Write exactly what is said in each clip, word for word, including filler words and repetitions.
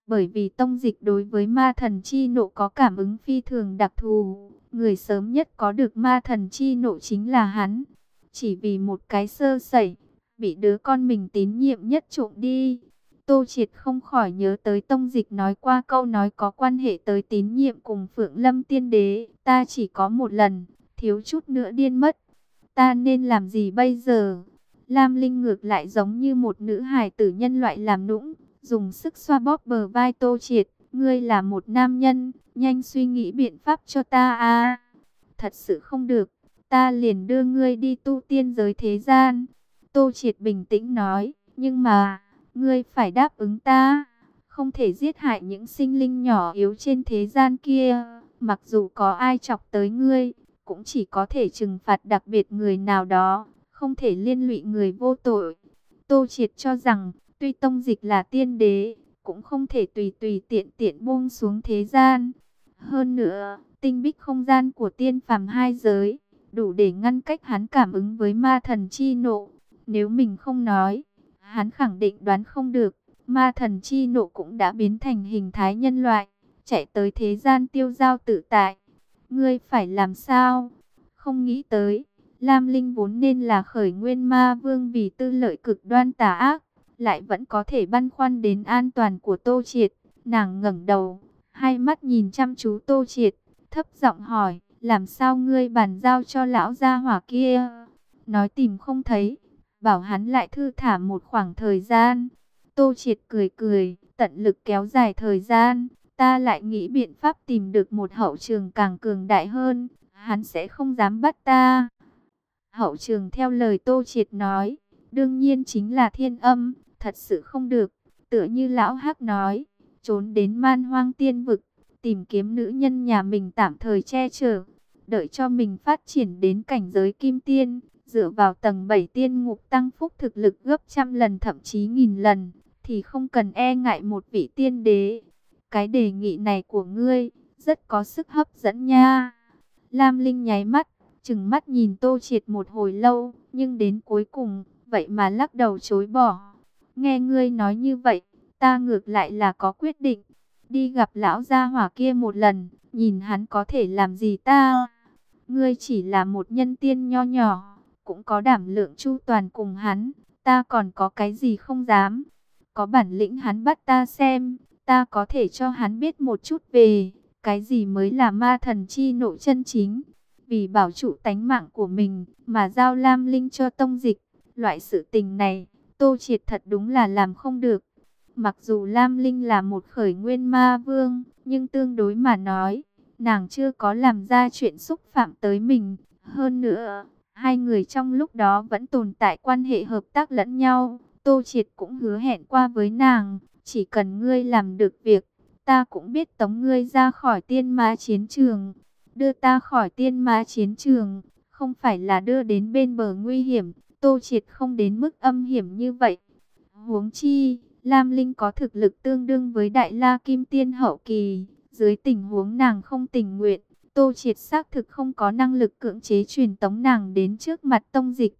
Bởi vì tông dịch đối với ma thần chi nộ có cảm ứng phi thường đặc thù, người sớm nhất có được ma thần chi nộ chính là hắn. Chỉ vì một cái sơ sẩy, bị đứa con mình tín nhiệm nhất trộm đi. Tô Triệt không khỏi nhớ tới tông dịch nói qua câu nói có quan hệ tới tín nhiệm cùng Phượng Lâm Tiên Đế. Ta chỉ có một lần, thiếu chút nữa điên mất. Ta nên làm gì bây giờ? Lam Linh ngược lại giống như một nữ hài tử nhân loại làm nũng, dùng sức xoa bóp bờ vai Tô Triệt. Ngươi là một nam nhân, nhanh suy nghĩ biện pháp cho ta a. Thật sự không được, ta liền đưa ngươi đi tu tiên giới thế gian. Tô Triệt bình tĩnh nói, nhưng mà, ngươi phải đáp ứng ta, không thể giết hại những sinh linh nhỏ yếu trên thế gian kia. Mặc dù có ai chọc tới ngươi, cũng chỉ có thể trừng phạt đặc biệt người nào đó, không thể liên lụy người vô tội. Tô Triệt cho rằng, tuy tông dịch là tiên đế, cũng không thể tùy tùy tiện tiện buông xuống thế gian. Hơn nữa, tinh bích không gian của tiên phàm hai giới, đủ để ngăn cách hắn cảm ứng với ma thần chi nộ. Nếu mình không nói, hắn khẳng định đoán không được, ma thần chi nộ cũng đã biến thành hình thái nhân loại, chạy tới thế gian tiêu dao tự tại. Ngươi phải làm sao? Không nghĩ tới, Lam Linh vốn nên là khởi nguyên ma vương vì tư lợi cực đoan tà ác, lại vẫn có thể băn khoăn đến an toàn của Tô Triệt. Nàng ngẩng đầu, hai mắt nhìn chăm chú Tô Triệt, thấp giọng hỏi, làm sao ngươi bàn giao cho lão gia hỏa kia? Nói tìm không thấy, bảo hắn lại thư thả một khoảng thời gian. Tô Triệt cười cười, tận lực kéo dài thời gian, ta lại nghĩ biện pháp tìm được một hậu trường càng cường đại hơn, hắn sẽ không dám bắt ta. Hậu trường theo lời Tô Triệt nói, đương nhiên chính là Thiên Âm. Thật sự không được, tựa như lão Hắc nói, trốn đến Man Hoang Tiên Vực, tìm kiếm nữ nhân nhà mình tạm thời che chở, đợi cho mình phát triển đến cảnh giới kim tiên, dựa vào tầng bảy tiên ngục tăng phúc thực lực gấp trăm lần thậm chí nghìn lần, thì không cần e ngại một vị tiên đế. Cái đề nghị này của ngươi, rất có sức hấp dẫn nha. Lam Linh nháy mắt, trừng mắt nhìn Tô Triệt một hồi lâu, nhưng đến cuối cùng, vậy mà lắc đầu chối bỏ. Nghe ngươi nói như vậy, ta ngược lại là có quyết định. Đi gặp lão gia hỏa kia một lần, nhìn hắn có thể làm gì ta. Ngươi chỉ là một nhân tiên nho nhỏ, cũng có đảm lượng chu toàn cùng hắn. Ta còn có cái gì không dám. Có bản lĩnh hắn bắt ta xem, ta có thể cho hắn biết một chút về cái gì mới là ma thần chi nộ chân chính. Vì bảo trụ tánh mạng của mình mà giao Lam Linh cho tông dịch, loại sự tình này Tô Triệt thật đúng là làm không được. Mặc dù Lam Linh là một khởi nguyên ma vương, nhưng tương đối mà nói, nàng chưa có làm ra chuyện xúc phạm tới mình. Hơn nữa, hai người trong lúc đó vẫn tồn tại quan hệ hợp tác lẫn nhau. Tô Triệt cũng hứa hẹn qua với nàng, chỉ cần ngươi làm được việc, ta cũng biết tống ngươi ra khỏi tiên ma chiến trường. Đưa ta khỏi tiên ma chiến trường, không phải là đưa đến bên bờ nguy hiểm. Tô Triệt không đến mức âm hiểm như vậy. Huống chi, Lam Linh có thực lực tương đương với Đại La Kim Tiên hậu kỳ. Dưới tình huống nàng không tình nguyện, Tô Triệt xác thực không có năng lực cưỡng chế truyền tống nàng đến trước mặt tông dịch.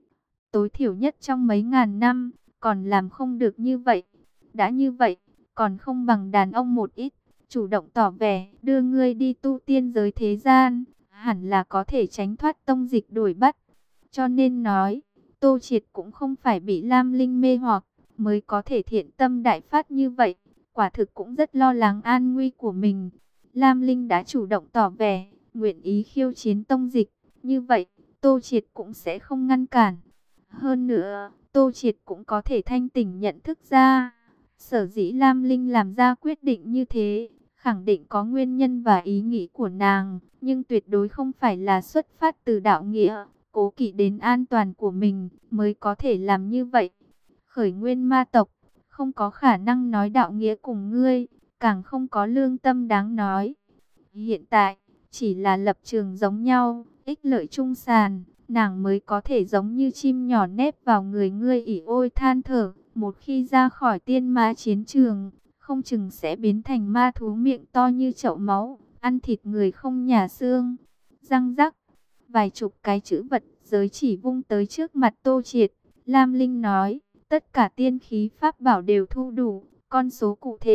Tối thiểu nhất trong mấy ngàn năm, còn làm không được như vậy. Đã như vậy, còn không bằng đàn ông một ít, chủ động tỏ vẻ, đưa ngươi đi tu tiên giới thế gian, hẳn là có thể tránh thoát tông dịch đuổi bắt. Cho nên nói, Tô Triệt cũng không phải bị Lam Linh mê hoặc, mới có thể thiện tâm đại phát như vậy. Quả thực cũng rất lo lắng an nguy của mình. Lam Linh đã chủ động tỏ vẻ, nguyện ý khiêu chiến tông dịch. Như vậy, Tô Triệt cũng sẽ không ngăn cản. Hơn nữa, Tô Triệt cũng có thể thanh tỉnh nhận thức ra. Sở dĩ Lam Linh làm ra quyết định như thế, khẳng định có nguyên nhân và ý nghĩ của nàng. Nhưng tuyệt đối không phải là xuất phát từ đạo nghĩa, cố kỵ đến an toàn của mình mới có thể làm như vậy. Khởi nguyên ma tộc, không có khả năng nói đạo nghĩa cùng ngươi, càng không có lương tâm đáng nói. Hiện tại, chỉ là lập trường giống nhau, ích lợi chung sàn, nàng mới có thể giống như chim nhỏ nép vào người ngươi ỉ ôi than thở. Một khi ra khỏi tiên ma chiến trường, không chừng sẽ biến thành ma thú miệng to như chậu máu, ăn thịt người không nhả xương. Răng rắc, vài chục cái chữ vật giới chỉ vung tới trước mặt Tô Triệt. Lam Linh nói, tất cả tiên khí pháp bảo đều thu đủ, con số cụ thể,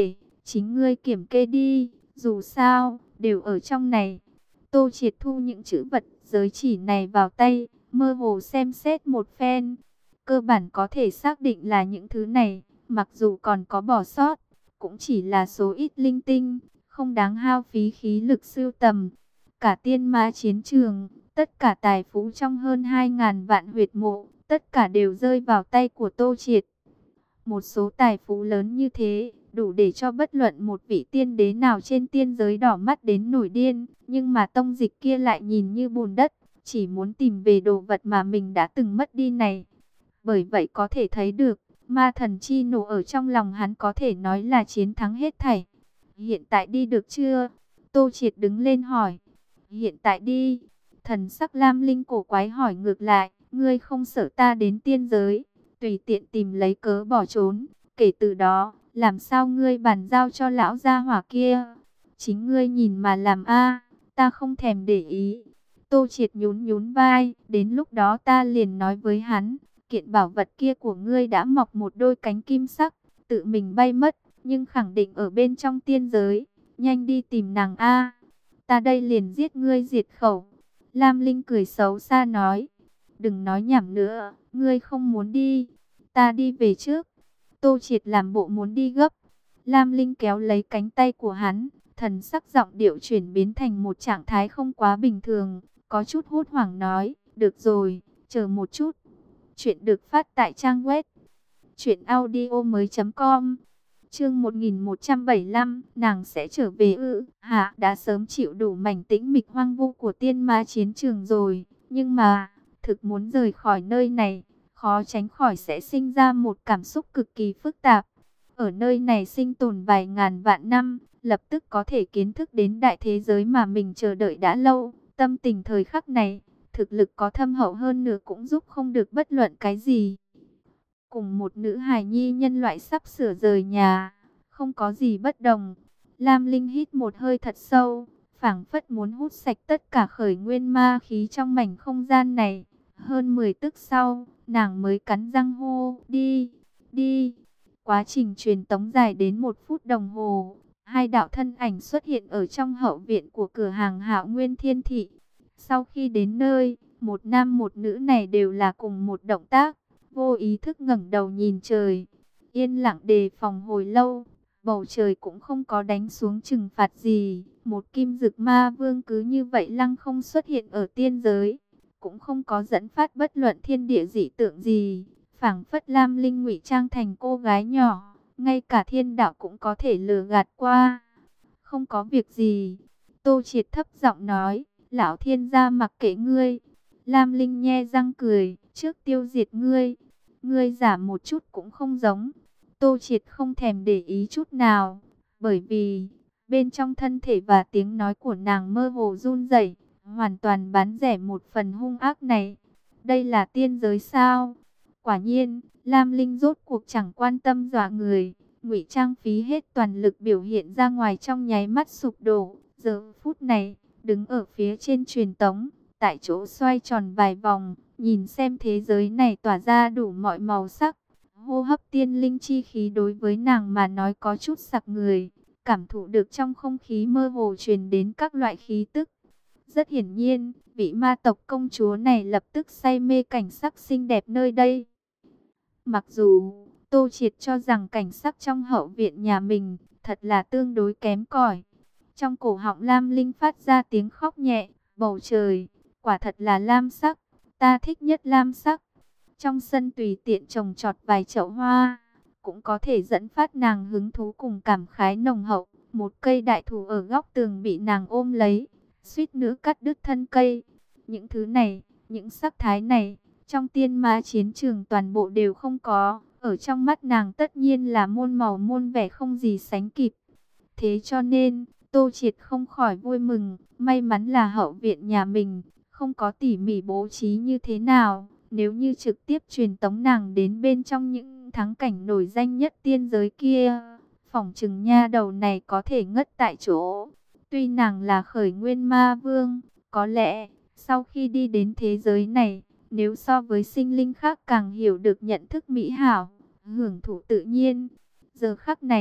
Chính ngươi kiểm kê đi, dù sao, đều ở trong này. Tô Triệt thu những chữ vật giới chỉ này vào tay, mơ hồ xem xét một phen. Cơ bản có thể xác định là những thứ này, mặc dù còn có bỏ sót, cũng chỉ là số ít linh tinh, không đáng hao phí khí lực sưu tầm. Cả tiên ma chiến trường, tất cả tài phú trong hơn hai ngàn vạn huyệt mộ, tất cả đều rơi vào tay của Tô Triệt. Một số tài phú lớn như thế, đủ để cho bất luận một vị tiên đế nào trên tiên giới đỏ mắt đến nổi điên. Nhưng mà tông dịch kia lại nhìn như bùn đất, chỉ muốn tìm về đồ vật mà mình đã từng mất đi này. Bởi vậy có thể thấy được, ma thần chi nổ ở trong lòng hắn có thể nói là chiến thắng hết thảy. Hiện tại đi được chưa? Tô Triệt đứng lên hỏi. Hiện tại đi. Thần sắc Lam Linh cổ quái hỏi ngược lại, ngươi không sợ ta đến tiên giới, tùy tiện tìm lấy cớ bỏ trốn. Kể từ đó, làm sao ngươi bàn giao cho lão gia hỏa kia? Chính ngươi nhìn mà làm a, ta không thèm để ý. Tô Triệt nhún nhún vai, đến lúc đó ta liền nói với hắn, kiện bảo vật kia của ngươi đã mọc một đôi cánh kim sắc, tự mình bay mất, nhưng khẳng định ở bên trong tiên giới. Nhanh đi tìm nàng a, ta đây liền giết ngươi diệt khẩu. Lam Linh cười xấu xa nói, đừng nói nhảm nữa, ngươi không muốn đi, ta đi về trước. Tô Triệt làm bộ muốn đi gấp. Lam Linh kéo lấy cánh tay của hắn, thần sắc giọng điệu chuyển biến thành một trạng thái không quá bình thường, có chút hốt hoảng nói, được rồi, chờ một chút. Chuyện được phát tại trang web truyện audio mới chấm com. Chương một nghìn một trăm bảy mươi lăm, nàng sẽ trở về ư? Hạ đã sớm chịu đủ mảnh tĩnh mịch hoang vu của tiên ma chiến trường rồi, nhưng mà thực muốn rời khỏi nơi này, khó tránh khỏi sẽ sinh ra một cảm xúc cực kỳ phức tạp. Ở nơi này sinh tồn vài ngàn vạn năm, lập tức có thể kiến thức đến đại thế giới mà mình chờ đợi đã lâu. Tâm tình thời khắc này, thực lực có thâm hậu hơn nữa cũng giúp không được bất luận cái gì. Cùng một nữ hài nhi nhân loại sắp sửa rời nhà, không có gì bất đồng. Lam Linh hít một hơi thật sâu, phảng phất muốn hút sạch tất cả khởi nguyên ma khí trong mảnh không gian này. Hơn mười tức sau, nàng mới cắn răng hô, đi, đi. Quá trình truyền tống dài đến một phút đồng hồ, hai đạo thân ảnh xuất hiện ở trong hậu viện của cửa hàng Hạo Nguyên Thiên Thị. Sau khi đến nơi, một nam một nữ này đều là cùng một động tác, vô ý thức ngẩng đầu nhìn trời. Yên lặng đề phòng hồi lâu, bầu trời cũng không có đánh xuống trừng phạt gì. Một kim dực ma vương cứ như vậy lăng không xuất hiện ở tiên giới, cũng không có dẫn phát bất luận thiên địa dị tượng gì. Phảng phất Lam Linh ngụy trang thành cô gái nhỏ, ngay cả thiên đạo cũng có thể lừa gạt qua. Không có việc gì. Tô Triệt thấp giọng nói, lão thiên gia mặc kệ ngươi. Lam Linh nhe răng cười, trước tiêu diệt ngươi. Ngươi giả một chút cũng không giống. Tô Triệt không thèm để ý chút nào, bởi vì bên trong thân thể và tiếng nói của nàng mơ hồ run rẩy, hoàn toàn bán rẻ một phần hung ác này. Đây là tiên giới sao? Quả nhiên, Lam Linh rốt cuộc chẳng quan tâm dọa người, ngụy trang phí hết toàn lực biểu hiện ra ngoài trong nháy mắt sụp đổ. Giờ phút này, đứng ở phía trên truyền tống, tại chỗ xoay tròn vài vòng, nhìn xem thế giới này tỏa ra đủ mọi màu sắc. Hô hấp tiên linh chi khí đối với nàng mà nói có chút sặc người, cảm thụ được trong không khí mơ hồ truyền đến các loại khí tức. Rất hiển nhiên, vị ma tộc công chúa này lập tức say mê cảnh sắc xinh đẹp nơi đây. Mặc dù Tô Triệt cho rằng cảnh sắc trong hậu viện nhà mình thật là tương đối kém cỏi. Trong cổ họng Lam Linh phát ra tiếng khóc nhẹ, bầu trời, quả thật là lam sắc, ta thích nhất lam sắc. Trong sân tùy tiện trồng trọt vài chậu hoa, cũng có thể dẫn phát nàng hứng thú cùng cảm khái nồng hậu. Một cây đại thụ ở góc tường bị nàng ôm lấy, suýt nữa cắt đứt thân cây. Những thứ này, những sắc thái này, trong tiên ma chiến trường toàn bộ đều không có. Ở trong mắt nàng tất nhiên là muôn màu muôn vẻ không gì sánh kịp. Thế cho nên, Tô Triệt không khỏi vui mừng. May mắn là hậu viện nhà mình không có tỉ mỉ bố trí như thế nào. Nếu như trực tiếp truyền tống nàng đến bên trong những thắng cảnh nổi danh nhất tiên giới kia, phỏng chừng nha đầu này có thể ngất tại chỗ. Tuy nàng là khởi nguyên ma vương, có lẽ sau khi đi đến thế giới này, nếu so với sinh linh khác càng hiểu được nhận thức mỹ hảo, hưởng thụ tự nhiên. Giờ khắc này,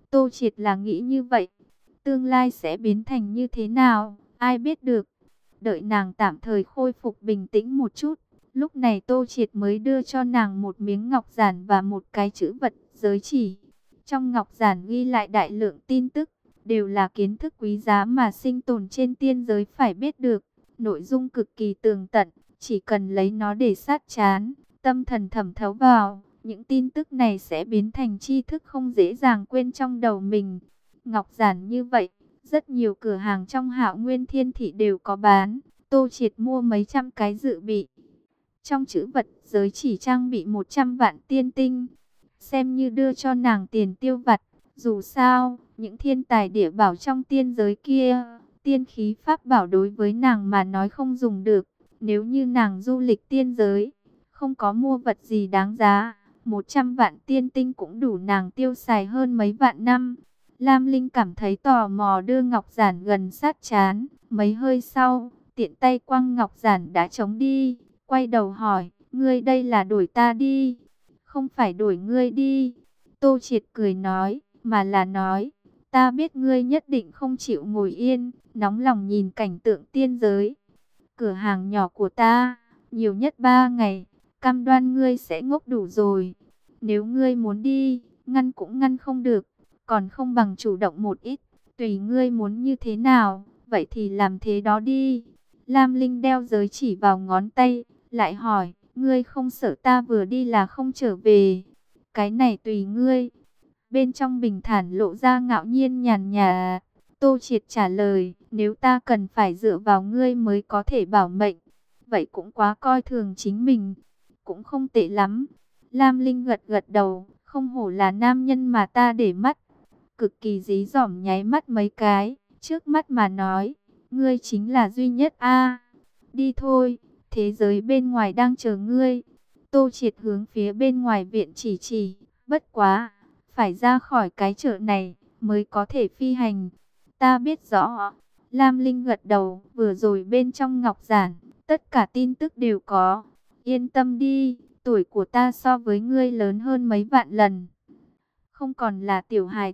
Tô Triệt là nghĩ như vậy. Tương lai sẽ biến thành như thế nào, ai biết được. Đợi nàng tạm thời khôi phục bình tĩnh một chút. Lúc này Tô Triệt mới đưa cho nàng một miếng ngọc giản và một cái chữ vật giới chỉ. Trong ngọc giản ghi lại đại lượng tin tức, đều là kiến thức quý giá mà sinh tồn trên tiên giới phải biết được. Nội dung cực kỳ tường tận, chỉ cần lấy nó để sát trán, tâm thần thẩm thấu vào, những tin tức này sẽ biến thành tri thức không dễ dàng quên trong đầu mình. Ngọc giản như vậy, rất nhiều cửa hàng trong Hạo Nguyên Thiên Thị đều có bán. Tô Triệt mua mấy trăm cái dự bị. Trong chữ vật giới chỉ trang bị một trăm vạn tiên tinh, xem như đưa cho nàng tiền tiêu vặt. Dù sao, những thiên tài địa bảo trong tiên giới kia, tiên khí pháp bảo đối với nàng mà nói không dùng được. Nếu như nàng du lịch tiên giới, không có mua vật gì đáng giá, một trăm vạn tiên tinh cũng đủ nàng tiêu xài hơn mấy vạn năm. Lam Linh cảm thấy tò mò đưa ngọc giản gần sát trán, mấy hơi sau, tiện tay quăng ngọc giản đã trống đi, quay đầu hỏi, ngươi đây là đổi ta đi, không phải đổi ngươi đi. Tô Triệt cười nói, mà là nói, ta biết ngươi nhất định không chịu ngồi yên, nóng lòng nhìn cảnh tượng tiên giới. Cửa hàng nhỏ của ta, nhiều nhất ba ngày, cam đoan ngươi sẽ ngốc đủ rồi. Nếu ngươi muốn đi, ngăn cũng ngăn không được, còn không bằng chủ động một ít, tùy ngươi muốn như thế nào, vậy thì làm thế đó đi. Lam Linh đeo giới chỉ vào ngón tay, lại hỏi, ngươi không sợ ta vừa đi là không trở về? Cái này tùy ngươi. Bên trong bình thản lộ ra ngạo nhiên nhàn nhạt. Tô Triệt trả lời, nếu ta cần phải dựa vào ngươi mới có thể bảo mệnh, vậy cũng quá coi thường chính mình, cũng không tệ lắm. Lam Linh gật gật đầu, không hổ là nam nhân mà ta để mắt. Cực kỳ dí dỏm nháy mắt mấy cái, trước mắt mà nói, ngươi chính là duy nhất a. Đi thôi, thế giới bên ngoài đang chờ ngươi. Tô Triệt hướng phía bên ngoài viện chỉ chỉ, bất quá, phải ra khỏi cái chợ này mới có thể phi hành. Ta biết rõ. Lam Linh gật đầu, vừa rồi bên trong ngọc giản, tất cả tin tức đều có. Yên tâm đi, tuổi của ta so với ngươi lớn hơn mấy vạn lần, không còn là tiểu hài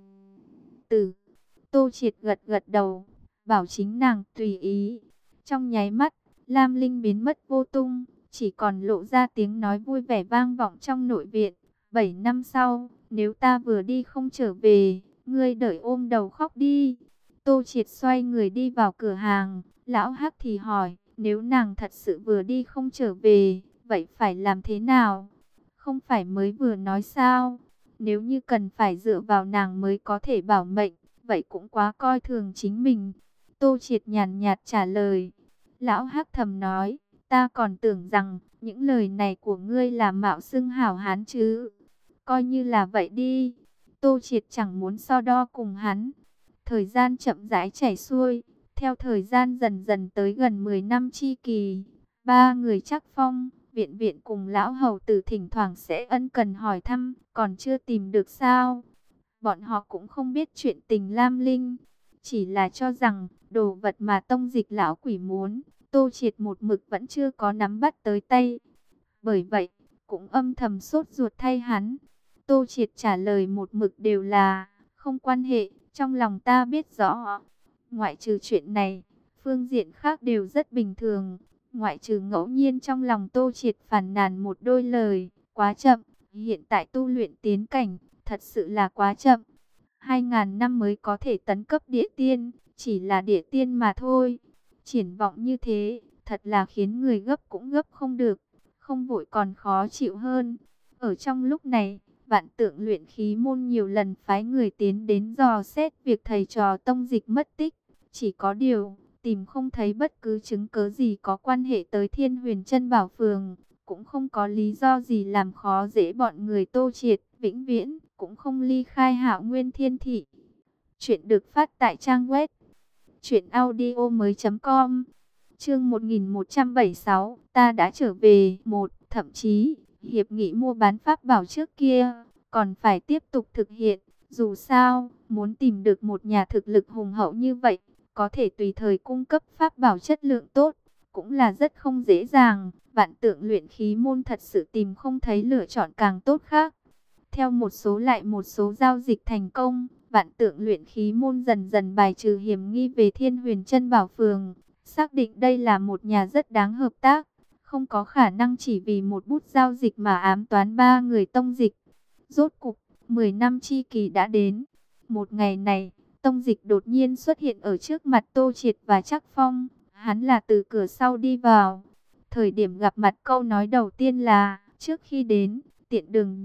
tử. Tô Triệt gật gật đầu, bảo chính nàng tùy ý. Trong nháy mắt, Lam Linh biến mất vô tung, chỉ còn lộ ra tiếng nói vui vẻ vang vọng trong nội viện. Bảy năm sau, nếu ta vừa đi không trở về, ngươi đợi ôm đầu khóc đi. Tô Triệt xoay người đi vào cửa hàng, lão Hắc thì hỏi, nếu nàng thật sự vừa đi không trở về, vậy phải làm thế nào? Không phải mới vừa nói sao? Nếu như cần phải dựa vào nàng mới có thể bảo mệnh, vậy cũng quá coi thường chính mình. Tô Triệt nhàn nhạt trả lời. Lão Hắc thầm nói, ta còn tưởng rằng những lời này của ngươi là mạo xưng hảo hán chứ. Coi như là vậy đi. Tô Triệt chẳng muốn so đo cùng hắn. Thời gian chậm rãi chảy xuôi, theo thời gian dần dần tới gần mười năm chi kỳ, ba người Trác Phong, Viện Viện cùng lão hầu tử thỉnh thoảng sẽ ân cần hỏi thăm, còn chưa tìm được sao? Bọn họ cũng không biết chuyện tình Lam Linh, chỉ là cho rằng đồ vật mà tông dịch lão quỷ muốn, Tô Triệt một mực vẫn chưa có nắm bắt tới tay. Bởi vậy, cũng âm thầm sốt ruột thay hắn. Tô Triệt trả lời một mực đều là, không quan hệ, trong lòng ta biết rõ. Ngoại trừ chuyện này, phương diện khác đều rất bình thường. Ngoại trừ ngẫu nhiên trong lòng Tô Triệt phàn nàn một đôi lời, quá chậm, hiện tại tu luyện tiến cảnh, thật sự là quá chậm. Hai ngàn năm mới có thể tấn cấp địa tiên, chỉ là địa tiên mà thôi. Triển vọng như thế, thật là khiến người gấp cũng gấp không được, không vội còn khó chịu hơn. Ở trong lúc này, Vạn Tượng luyện khí môn nhiều lần phái người tiến đến dò xét việc thầy trò tông dịch mất tích. Chỉ có điều, tìm không thấy bất cứ chứng cớ gì có quan hệ tới Thiên Huyền Chân Bảo Phường. Cũng không có lý do gì làm khó dễ bọn người Tô Triệt, vĩnh viễn, cũng không ly khai Hạo Nguyên Thiên Thị. Chuyện được phát tại trang web truyện audio mới chấm com. Chương một nghìn một trăm bảy mươi sáu, ta đã trở về. Một, thậm chí, hiệp nghị mua bán pháp bảo trước kia còn phải tiếp tục thực hiện. Dù sao, muốn tìm được một nhà thực lực hùng hậu như vậy, có thể tùy thời cung cấp pháp bảo chất lượng tốt, cũng là rất không dễ dàng. Vạn Tượng luyện khí môn thật sự tìm không thấy lựa chọn càng tốt khác. Theo một số lại một số giao dịch thành công, Vạn Tượng Luyện Khí Môn dần dần bài trừ hiểm nghi về Thiên Huyền Chân Bảo Phường, xác định đây là một nhà rất đáng hợp tác, không có khả năng chỉ vì một bút giao dịch mà ám toán ba người Tông Dịch. Rốt cục, mười năm chi kỳ đã đến. Một ngày này, Tông Dịch đột nhiên xuất hiện ở trước mặt Tô Triệt và Trác Phong. Hắn là từ cửa sau đi vào. Thời điểm gặp mặt, câu nói đầu tiên là: trước khi đến, tiện đường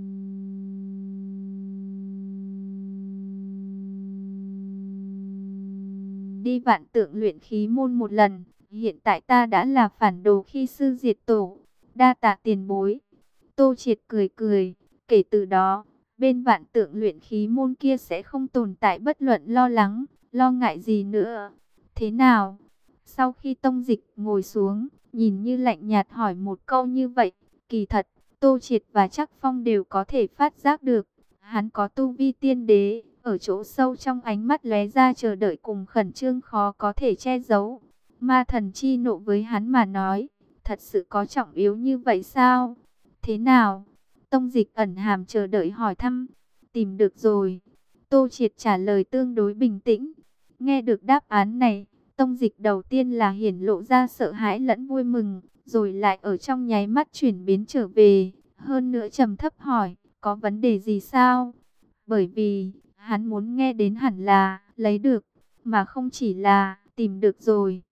đi Vạn Tượng Luyện Khí Môn một lần. Hiện tại ta đã là phản đồ khi sư diệt tổ, đa tạ tiền bối. Tô Triệt cười cười, kể từ đó, bên Vạn Tượng Luyện Khí Môn kia sẽ không tồn tại bất luận lo lắng, lo ngại gì nữa. Thế nào? Sau khi Tông Dịch ngồi xuống, nhìn như lạnh nhạt hỏi một câu như vậy, kỳ thật, Tô Triệt và Trác Phong đều có thể phát giác được. Hắn có tu vi tiên đế, ở chỗ sâu trong ánh mắt lóe ra chờ đợi cùng khẩn trương khó có thể che giấu. Ma thần chi nộ với hắn mà nói, thật sự có trọng yếu như vậy sao? Thế nào? Tông Dịch ẩn hàm chờ đợi hỏi thăm. Tìm được rồi. Tô Triệt trả lời tương đối bình tĩnh. Nghe được đáp án này, Tông Dịch đầu tiên là hiển lộ ra sợ hãi lẫn vui mừng, rồi lại ở trong nháy mắt chuyển biến trở về. Hơn nữa trầm thấp hỏi, có vấn đề gì sao? Bởi vì, hắn muốn nghe đến hẳn là, lấy được, mà không chỉ là, tìm được rồi.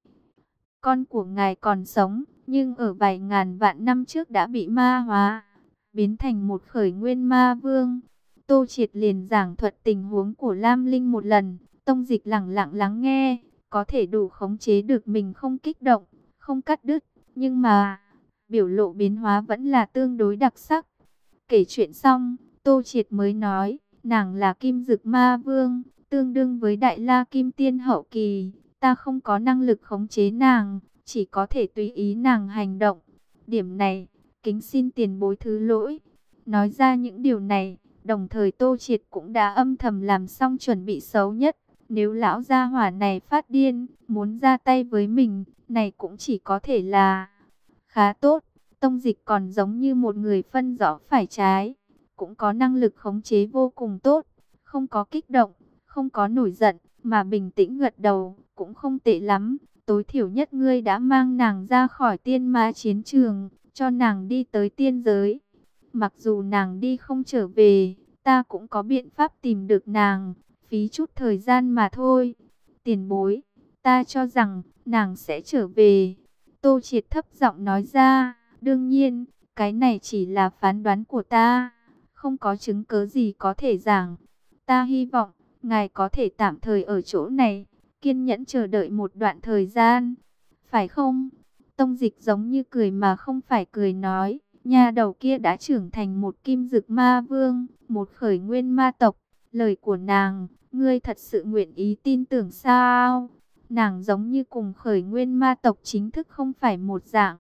Con của ngài còn sống, nhưng ở vài ngàn vạn năm trước đã bị ma hóa, biến thành một khởi nguyên ma vương. Tô Triệt liền giảng thuật tình huống của Lam Linh một lần. Tông Dịch lặng lặng lắng nghe, có thể đủ khống chế được mình không kích động, không cắt đứt, nhưng mà biểu lộ biến hóa vẫn là tương đối đặc sắc. Kể chuyện xong, Tô Triệt mới nói, nàng là Kim Dực Ma Vương, tương đương với Đại La Kim Tiên hậu kỳ, ta không có năng lực khống chế nàng, chỉ có thể tùy ý nàng hành động. Điểm này, kính xin tiền bối thứ lỗi. Nói ra những điều này, đồng thời Tô Triệt cũng đã âm thầm làm xong chuẩn bị xấu nhất. Nếu lão gia hỏa này phát điên, muốn ra tay với mình, này cũng chỉ có thể là khá tốt. Tông Dịch còn giống như một người phân rõ phải trái, cũng có năng lực khống chế vô cùng tốt, không có kích động, không có nổi giận, mà bình tĩnh gật đầu, cũng không tệ lắm. Tối thiểu nhất ngươi đã mang nàng ra khỏi tiên ma chiến trường, cho nàng đi tới tiên giới. Mặc dù nàng đi không trở về, ta cũng có biện pháp tìm được nàng, phí chút thời gian mà thôi. Tiền bối, ta cho rằng nàng sẽ trở về. Tô Triệt thấp giọng nói ra, đương nhiên, cái này chỉ là phán đoán của ta, không có chứng cứ gì có thể giảng. Ta hy vọng, ngài có thể tạm thời ở chỗ này, kiên nhẫn chờ đợi một đoạn thời gian. Phải không? Tông Dịch giống như cười mà không phải cười nói, nhà đầu kia đã trưởng thành một Kim Dực Ma Vương, một khởi nguyên ma tộc. Lời của nàng, ngươi thật sự nguyện ý tin tưởng sao? Nàng giống như cùng khởi nguyên ma tộc chính thức không phải một dạng.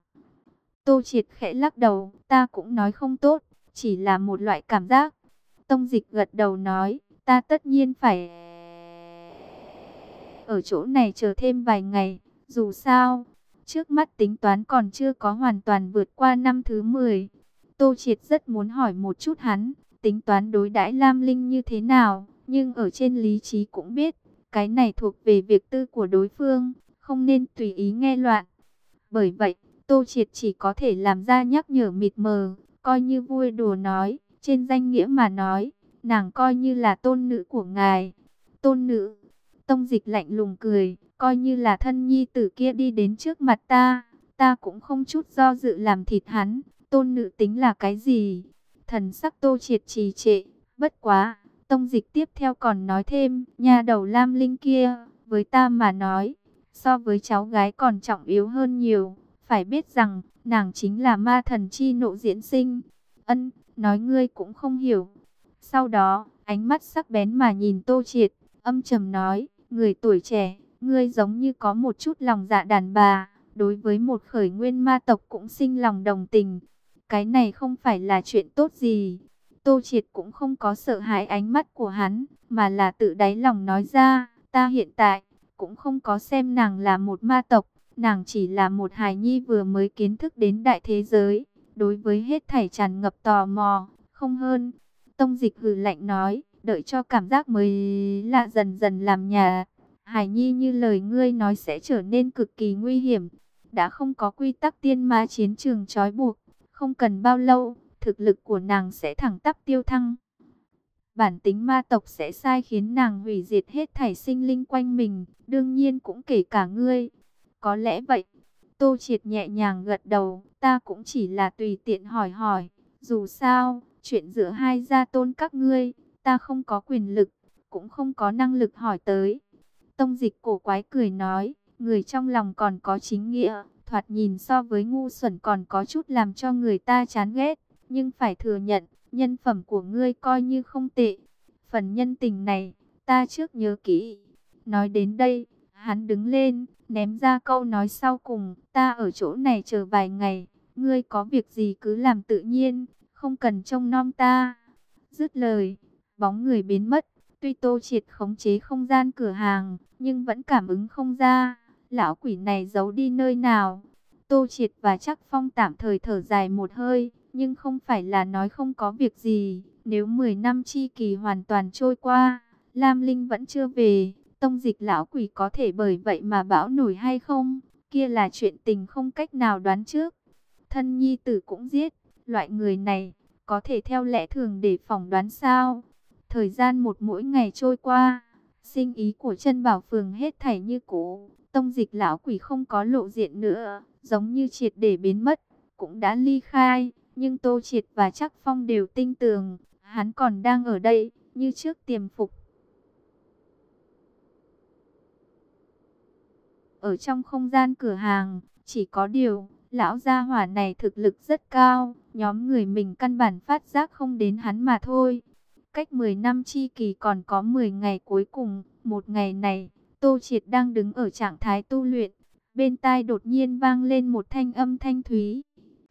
Tô Triệt khẽ lắc đầu, ta cũng nói không tốt, chỉ là một loại cảm giác. Tông Dịch gật đầu nói, ta tất nhiên phải ở chỗ này chờ thêm vài ngày, dù sao, trước mắt tính toán còn chưa có hoàn toàn vượt qua năm thứ mười. Tô Triệt rất muốn hỏi một chút hắn, tính toán đối đãi Lam Linh như thế nào, nhưng ở trên lý trí cũng biết, cái này thuộc về việc tư của đối phương, không nên tùy ý nghe loạn. Bởi vậy, Tô Triệt chỉ có thể làm ra nhắc nhở mịt mờ, coi như vui đùa nói, trên danh nghĩa mà nói, nàng coi như là tôn nữ của ngài. Tôn nữ? Tông Dịch lạnh lùng cười, coi như là thân nhi tử kia đi đến trước mặt ta, ta cũng không chút do dự làm thịt hắn. Tôn nữ tính là cái gì? Thần sắc Tô Triệt trì trệ, bất quá. Tông Dịch tiếp theo còn nói thêm, nhà đầu Lam Linh kia, với ta mà nói, so với cháu gái còn trọng yếu hơn nhiều. Phải biết rằng, nàng chính là ma thần chi nộ diễn sinh. Ân, nói ngươi cũng không hiểu. Sau đó, ánh mắt sắc bén mà nhìn Tô Triệt, âm trầm nói, người tuổi trẻ, ngươi giống như có một chút lòng dạ đàn bà, đối với một khởi nguyên ma tộc cũng sinh lòng đồng tình. Cái này không phải là chuyện tốt gì. Tô Triệt cũng không có sợ hãi ánh mắt của hắn, mà là tự đáy lòng nói ra, ta hiện tại cũng không có xem nàng là một ma tộc, nàng chỉ là một hài nhi vừa mới kiến thức đến đại thế giới, đối với hết thảy tràn ngập tò mò, không hơn. Tông Dịch hừ lạnh nói, đợi cho cảm giác mới lạ dần dần làm nhà. Hải Nhi, như lời ngươi nói sẽ trở nên cực kỳ nguy hiểm. Đã không có quy tắc tiên ma chiến trường trói buộc, không cần bao lâu, thực lực của nàng sẽ thẳng tắp tiêu thăng. Bản tính ma tộc sẽ sai khiến nàng hủy diệt hết thảy sinh linh quanh mình, đương nhiên cũng kể cả ngươi. Có lẽ vậy. Tô Triệt nhẹ nhàng gật đầu, ta cũng chỉ là tùy tiện hỏi hỏi. Dù sao, chuyện giữa hai gia tôn các ngươi, ta không có quyền lực, cũng không có năng lực hỏi tới. Tông Dịch cổ quái cười nói, người trong lòng còn có chính nghĩa, thoạt nhìn so với ngu xuẩn còn có chút làm cho người ta chán ghét. Nhưng phải thừa nhận, nhân phẩm của ngươi coi như không tệ. Phần nhân tình này, ta trước nhớ kỹ. Nói đến đây, hắn đứng lên, ném ra câu nói sau cùng, ta ở chỗ này chờ vài ngày, ngươi có việc gì cứ làm tự nhiên, không cần trông nom ta. Dứt lời, bóng người biến mất, tuy Tô Triệt khống chế không gian cửa hàng, nhưng vẫn cảm ứng không ra, lão quỷ này giấu đi nơi nào. Tô Triệt và Trác Phong tạm thời thở dài một hơi, nhưng không phải là nói không có việc gì, nếu mười năm chi kỳ hoàn toàn trôi qua, Lam Linh vẫn chưa về, Tông Dịch lão quỷ có thể bởi vậy mà bão nổi hay không, kia là chuyện tình không cách nào đoán trước. Thân nhi tử cũng giết, loại người này có thể theo lẽ thường để phỏng đoán sao? Thời gian một mỗi ngày trôi qua, sinh ý của Chân Bảo phường hết thảy như cũ, Tông Dịch lão quỷ không có lộ diện nữa, giống như triệt để biến mất, cũng đã ly khai, nhưng Tô Triệt và Trác Phong đều tin tưởng, hắn còn đang ở đây, như trước tiềm phục. Ở trong không gian cửa hàng, chỉ có điều, lão gia hỏa này thực lực rất cao, nhóm người mình căn bản phát giác không đến hắn mà thôi. Cách mười năm chi kỳ còn có mười ngày cuối cùng, một ngày này, Tô Triệt đang đứng ở trạng thái tu luyện, bên tai đột nhiên vang lên một thanh âm thanh thúy.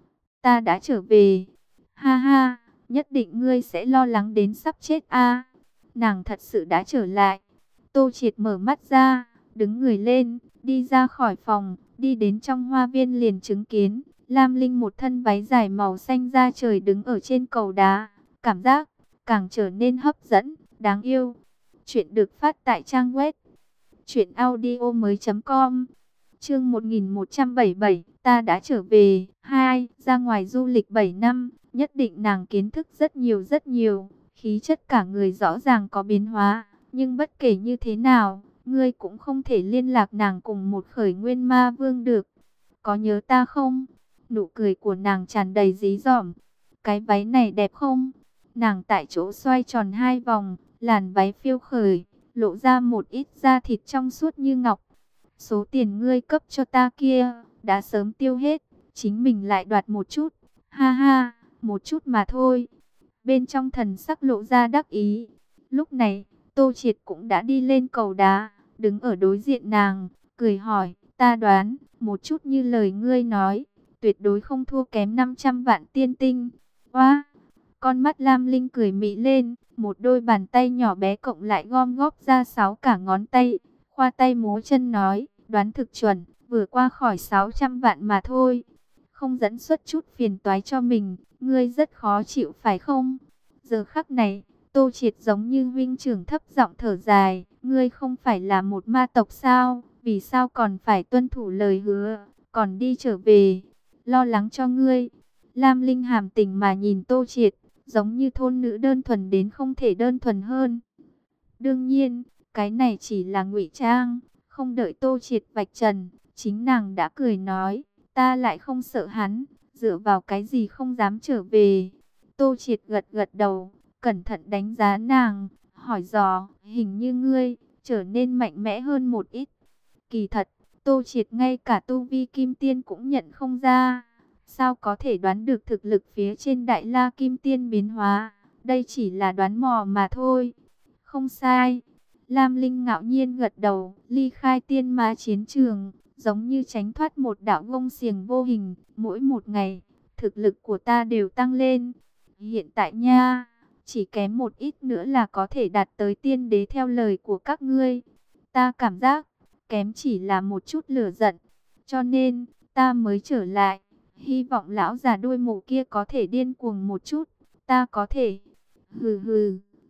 Ta đã trở về, ha ha, nhất định ngươi sẽ lo lắng đến sắp chết a. Nàng thật sự đã trở lại. Tô Triệt mở mắt ra, đứng người lên, đi ra khỏi phòng, đi đến trong hoa viên liền chứng kiến Lam Linh một thân váy dài màu xanh da trời đứng ở trên cầu đá, cảm giác càng trở nên hấp dẫn, đáng yêu. Chuyện được phát tại trang web truyện audio mới.com. Chương một nghìn một trăm bảy mươi bảy, ta đã trở về. Hai, ra ngoài du lịch bảy năm, nhất định nàng kiến thức rất nhiều rất nhiều, khí chất cả người rõ ràng có biến hóa, nhưng bất kể như thế nào, ngươi cũng không thể liên lạc nàng cùng một khởi nguyên ma vương được. Có nhớ ta không? Nụ cười của nàng tràn đầy dí dỏm. Cái váy này đẹp không? Nàng tại chỗ xoay tròn hai vòng, làn váy phiêu khởi, lộ ra một ít da thịt trong suốt như ngọc. Số tiền ngươi cấp cho ta kia, đã sớm tiêu hết, chính mình lại đoạt một chút. Ha ha, một chút mà thôi. Bên trong thần sắc lộ ra đắc ý. Lúc này, Tô Triệt cũng đã đi lên cầu đá, đứng ở đối diện nàng, cười hỏi, ta đoán, một chút như lời ngươi nói, tuyệt đối không thua kém năm trăm vạn tiên tinh. Oa! Con mắt Lam Linh cười mị lên, một đôi bàn tay nhỏ bé cộng lại gom góp ra sáu cả ngón tay, khoa tay múa chân nói, đoán thực chuẩn, vừa qua khỏi sáu trăm vạn mà thôi. Không dẫn xuất chút phiền toái cho mình, ngươi rất khó chịu phải không? Giờ khắc này, Tô Triệt giống như huynh trưởng thấp giọng thở dài, ngươi không phải là một ma tộc sao? Vì sao còn phải tuân thủ lời hứa, còn đi trở về? Lo lắng cho ngươi. Lam Linh hàm tình mà nhìn Tô Triệt, giống như thôn nữ đơn thuần đến không thể đơn thuần hơn. Đương nhiên, cái này chỉ là ngụy trang, không đợi Tô Triệt vạch trần, chính nàng đã cười nói, ta lại không sợ hắn, dựa vào cái gì không dám trở về. Tô Triệt gật gật đầu, cẩn thận đánh giá nàng, hỏi dò, hình như ngươi trở nên mạnh mẽ hơn một ít. Kỳ thật, Tô Triệt ngay cả tu vi kim tiên cũng nhận không ra. Sao có thể đoán được thực lực phía trên Đại La Kim Tiên biến hóa? Đây chỉ là đoán mò mà thôi. Không sai. Lam Linh ngạo nhiên gật đầu, ly khai tiên ma chiến trường, giống như tránh thoát một đạo gông xiềng vô hình. Mỗi một ngày, thực lực của ta đều tăng lên. Hiện tại nha, chỉ kém một ít nữa là có thể đạt tới tiên đế theo lời của các ngươi. Ta cảm giác, kém chỉ là một chút lửa giận. Cho nên, ta mới trở lại. Hy vọng lão già đuôi mù kia có thể điên cuồng một chút. Ta có thể. Hừ hừ.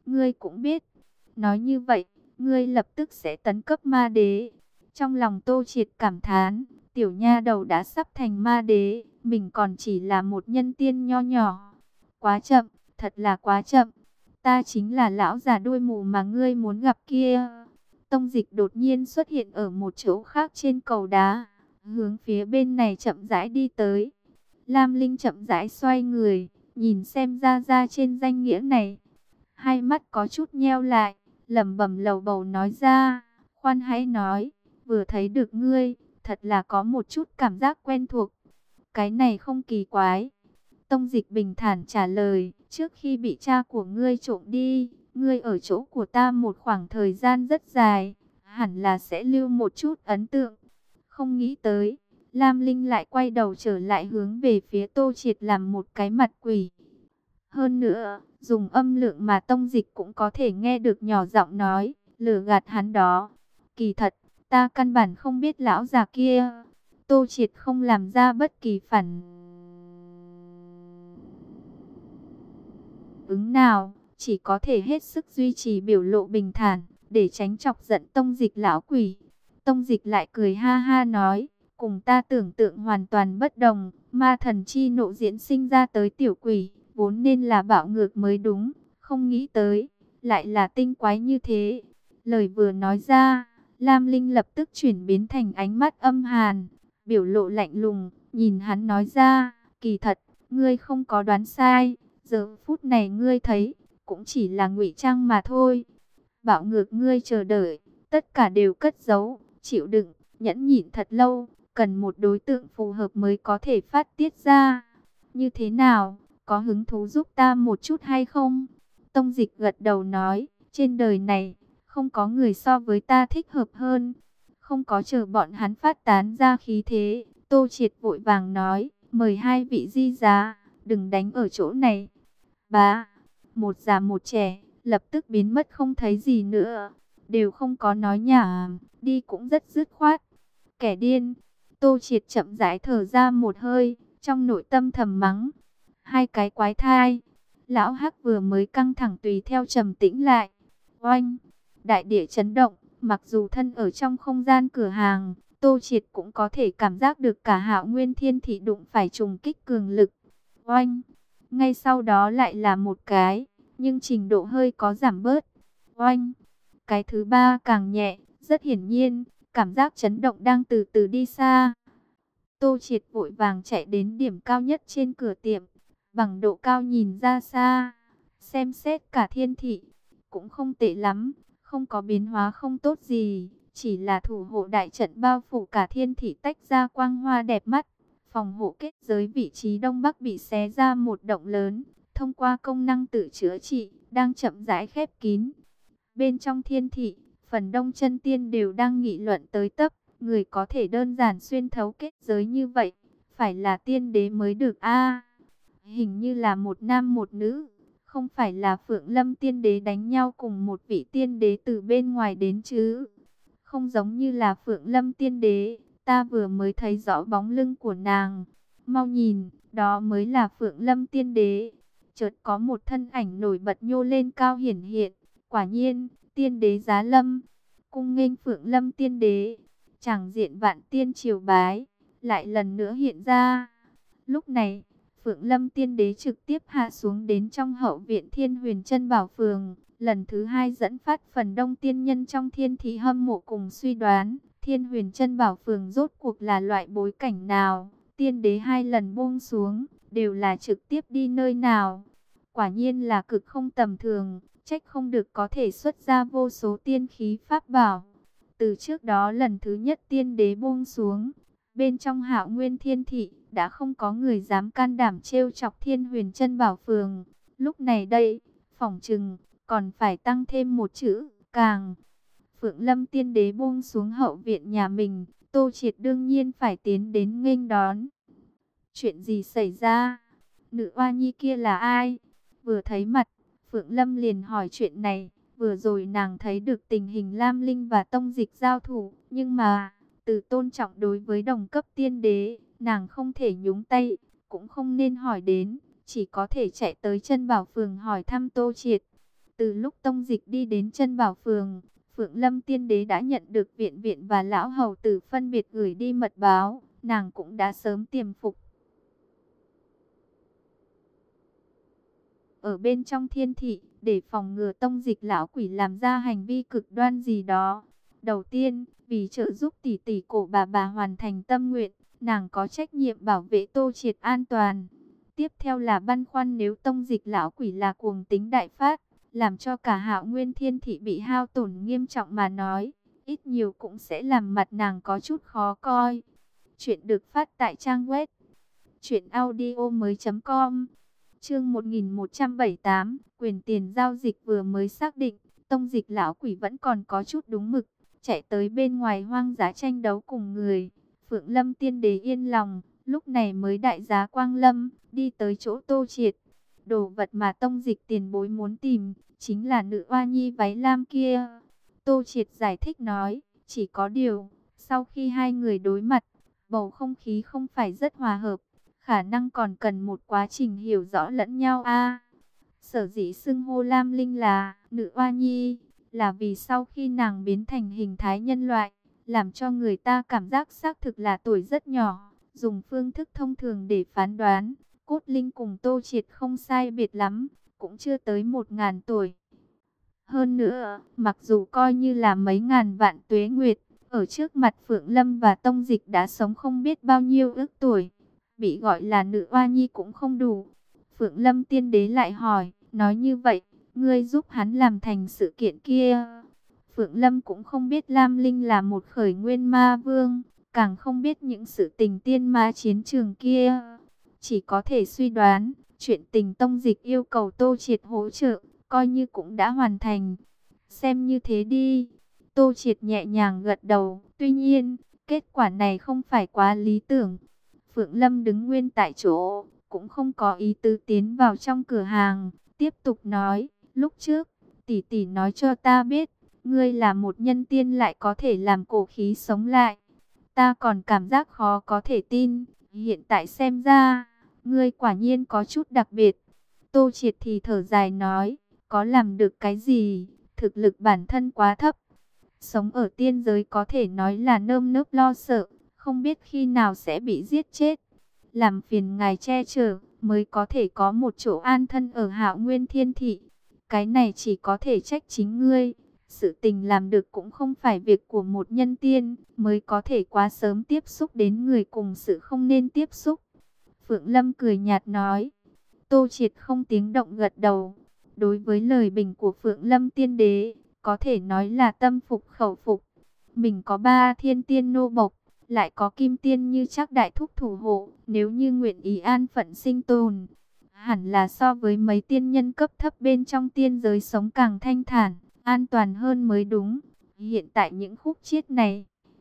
ngươi cũng biết. Nói như vậy, ngươi lập tức sẽ tấn cấp ma đế. Trong lòng Tô Triệt cảm thán, tiểu nha đầu đã sắp thành ma đế, mình còn chỉ là một nhân tiên nho nhỏ. Quá chậm, thật là quá chậm. Ta chính là lão già đuôi mù mà ngươi muốn gặp kia. Tông Dịch đột nhiên xuất hiện ở một chỗ khác trên cầu đá, hướng phía bên này chậm rãi đi tới. Lam Linh chậm rãi xoay người, nhìn xem ra ra trên danh nghĩa này. Hai mắt có chút nheo lại, lẩm bẩm lầu bầu nói ra, khoan hãy nói, vừa thấy được ngươi, thật là có một chút cảm giác quen thuộc. Cái này không kỳ quái. Tông Dịch bình thản trả lời, trước khi bị cha của ngươi trộm đi, ngươi ở chỗ của ta một khoảng thời gian rất dài, hẳn là sẽ lưu một chút ấn tượng. Không nghĩ tới, Lam Linh lại quay đầu trở lại hướng về phía Tô Triệt làm một cái mặt quỷ. Hơn nữa, dùng âm lượng mà Tông Dịch cũng có thể nghe được nhỏ giọng nói, lừa gạt hắn đó. Kỳ thật, ta căn bản không biết lão già kia. Tô Triệt không làm ra bất kỳ phản ứng nào, chỉ có thể hết sức duy trì biểu lộ bình thản, để tránh chọc giận Tông Dịch lão quỷ. Tông Dịch lại cười ha ha nói, cùng ta tưởng tượng hoàn toàn bất đồng, ma thần chi nộ diễn sinh ra tới tiểu quỷ, vốn nên là bạo ngược mới đúng, không nghĩ tới, lại là tinh quái như thế. Lời vừa nói ra, Lam Linh lập tức chuyển biến thành ánh mắt âm hàn, biểu lộ lạnh lùng, nhìn hắn nói ra, kỳ thật, ngươi không có đoán sai, giờ phút này ngươi thấy, cũng chỉ là ngụy trang mà thôi. Bạo ngược ngươi chờ đợi, tất cả đều cất giấu, chịu đựng, nhẫn nhịn thật lâu, cần một đối tượng phù hợp mới có thể phát tiết ra. Như thế nào, có hứng thú giúp ta một chút hay không? Tông Dịch gật đầu nói, trên đời này, không có người so với ta thích hợp hơn. Không có chờ bọn hắn phát tán ra khí thế, Tô Triệt vội vàng nói, mời hai vị di giá, đừng đánh ở chỗ này. Bá, một già một trẻ, lập tức biến mất không thấy gì nữa, đều không có nói nhảm, đi cũng rất dứt khoát. Kẻ điên. Tô Triệt chậm rãi thở ra một hơi, trong nội tâm thầm mắng, hai cái quái thai. Lão Hắc vừa mới căng thẳng tùy theo trầm tĩnh lại. Oanh, đại địa chấn động, mặc dù thân ở trong không gian cửa hàng, Tô Triệt cũng có thể cảm giác được cả Hạo Nguyên Thiên Thị đụng phải trùng kích cường lực. Oanh, ngay sau đó lại là một cái, nhưng trình độ hơi có giảm bớt. Oanh, cái thứ ba càng nhẹ, rất hiển nhiên, cảm giác chấn động đang từ từ đi xa. Tô Triệt vội vàng chạy đến điểm cao nhất trên cửa tiệm, bằng độ cao nhìn ra xa, xem xét cả thiên thị, cũng không tệ lắm, không có biến hóa không tốt gì, chỉ là thủ hộ đại trận bao phủ cả thiên thị tách ra quang hoa đẹp mắt. Phòng hộ kết giới vị trí đông bắc bị xé ra một động lớn, thông qua công năng tự chữa trị, đang chậm rãi khép kín. Bên trong thiên thị, phần đông chân tiên đều đang nghị luận tới tấp, người có thể đơn giản xuyên thấu kết giới như vậy, phải là tiên đế mới được a. Hình như là một nam một nữ, không phải là Phượng Lâm tiên đế đánh nhau cùng một vị tiên đế từ bên ngoài đến chứ. Không giống như là Phượng Lâm tiên đế, ta vừa mới thấy rõ bóng lưng của nàng. Mau nhìn, đó mới là Phượng Lâm tiên đế. Chợt có một thân ảnh nổi bật nhô lên cao hiển hiện, quả nhiên, tiên đế giá lâm, cung nghênh Phượng Lâm tiên đế. Tràng diện vạn tiên triều bái, lại lần nữa hiện ra. Lúc này, Phượng Lâm tiên đế trực tiếp hạ xuống đến trong hậu viện Thiên Huyền Chân Bảo Phường, lần thứ hai dẫn phát phần đông tiên nhân trong thiên thị hâm mộ cùng suy đoán, Thiên Huyền Chân Bảo Phường rốt cuộc là loại bối cảnh nào, tiên đế hai lần buông xuống, đều là trực tiếp đi nơi nào. Quả nhiên là cực không tầm thường, trách không được có thể xuất ra vô số tiên khí pháp bảo. Từ trước đó lần thứ nhất tiên đế buông xuống, bên trong Hạo Nguyên Thiên Thị đã không có người dám can đảm trêu chọc Thiên Huyền Chân Bảo Phường. Lúc này đây, phỏng chừng còn phải tăng thêm một chữ, càng. Phượng Lâm tiên đế buông xuống hậu viện nhà mình, Tô Triệt đương nhiên phải tiến đến nghênh đón. Chuyện gì xảy ra? Nữ oa nhi kia là ai? Vừa thấy mặt, Phượng Lâm liền hỏi chuyện này. Vừa rồi nàng thấy được tình hình Lam Linh và Tông Dịch giao thủ, nhưng mà, từ tôn trọng đối với đồng cấp tiên đế, nàng không thể nhúng tay, cũng không nên hỏi đến, chỉ có thể chạy tới Chân Bảo Phường hỏi thăm Tô Triệt. Từ lúc Tông Dịch đi đến Chân Bảo Phường, Phượng Lâm Tiên Đế đã nhận được viện viện và lão hầu tử phân biệt gửi đi mật báo, nàng cũng đã sớm tiềm phục ở bên trong thiên thị, để phòng ngừa Tông Dịch lão quỷ làm ra hành vi cực đoan gì đó. Đầu tiên, vì trợ giúp tỷ tỷ cổ bà bà hoàn thành tâm nguyện, nàng có trách nhiệm bảo vệ Tô Triệt an toàn. Tiếp theo là băn khoăn nếu Tông Dịch lão quỷ là cuồng tính đại phát, làm cho cả Hạo Nguyên Thiên thị bị hao tổn nghiêm trọng mà nói, ít nhiều cũng sẽ làm mặt nàng có chút khó coi. Chuyện được phát tại trang web truyện audio mới.com. Chương một nghìn một trăm bảy mươi tám, quyền tiền giao dịch vừa mới xác định, Tông Dịch lão quỷ vẫn còn có chút đúng mực, chạy tới bên ngoài hoang dã tranh đấu cùng người. Phượng Lâm Tiên Đế yên lòng, lúc này mới đại giá quang lâm, đi tới chỗ Tô Triệt. Đồ vật mà Tông Dịch tiền bối muốn tìm, chính là nữ oa nhi váy lam kia. Tô Triệt giải thích nói, chỉ có điều, sau khi hai người đối mặt, bầu không khí không phải rất hòa hợp, khả năng còn cần một quá trình hiểu rõ lẫn nhau a. Sở dĩ xưng hô Lam Linh là nữ oa nhi, là vì sau khi nàng biến thành hình thái nhân loại, làm cho người ta cảm giác xác thực là tuổi rất nhỏ. Dùng phương thức thông thường để phán đoán, Cốt Linh cùng Tô Triệt không sai biệt lắm, cũng chưa tới một ngàn tuổi. Hơn nữa, mặc dù coi như là mấy ngàn vạn tuế nguyệt, ở trước mặt Phượng Lâm và Tông Dịch đã sống không biết bao nhiêu ước tuổi, bị gọi là nữ oa nhi cũng không đủ. Phượng Lâm Tiên Đế lại hỏi, nói như vậy, ngươi giúp hắn làm thành sự kiện kia. Phượng Lâm cũng không biết Lam Linh là một khởi nguyên ma vương, càng không biết những sự tình tiên ma chiến trường kia. Chỉ có thể suy đoán, chuyện tình Tông Dịch yêu cầu Tô Triệt hỗ trợ, coi như cũng đã hoàn thành. Xem như thế đi. Tô Triệt nhẹ nhàng gật đầu, tuy nhiên, kết quả này không phải quá lý tưởng. Phượng Lâm đứng nguyên tại chỗ, cũng không có ý tứ tiến vào trong cửa hàng, tiếp tục nói, lúc trước, tỷ tỷ nói cho ta biết, ngươi là một nhân tiên lại có thể làm cổ khí sống lại. Ta còn cảm giác khó có thể tin, hiện tại xem ra, ngươi quả nhiên có chút đặc biệt. Tô Triệt thì thở dài nói, có làm được cái gì, thực lực bản thân quá thấp. Sống ở tiên giới có thể nói là nơm nớp lo sợ, không biết khi nào sẽ bị giết chết. Làm phiền ngài che chở, mới có thể có một chỗ an thân ở Hạo Nguyên Thiên thị. Cái này chỉ có thể trách chính ngươi. Sự tình làm được cũng không phải việc của một nhân tiên, mới có thể quá sớm tiếp xúc đến người cùng sự không nên tiếp xúc. Phượng Lâm cười nhạt nói. Tô Triệt không tiếng động gật đầu. Đối với lời bình của Phượng Lâm Tiên Đế, có thể nói là tâm phục khẩu phục. Mình có ba thiên tiên nô bộc, lại có kim tiên như Trác đại thúc thủ hộ, nếu như nguyện ý an phận sinh tồn, hẳn là so với mấy tiên nhân cấp thấp bên trong tiên giới sống càng thanh thản, an toàn hơn mới đúng. Hiện tại những khúc chiết này,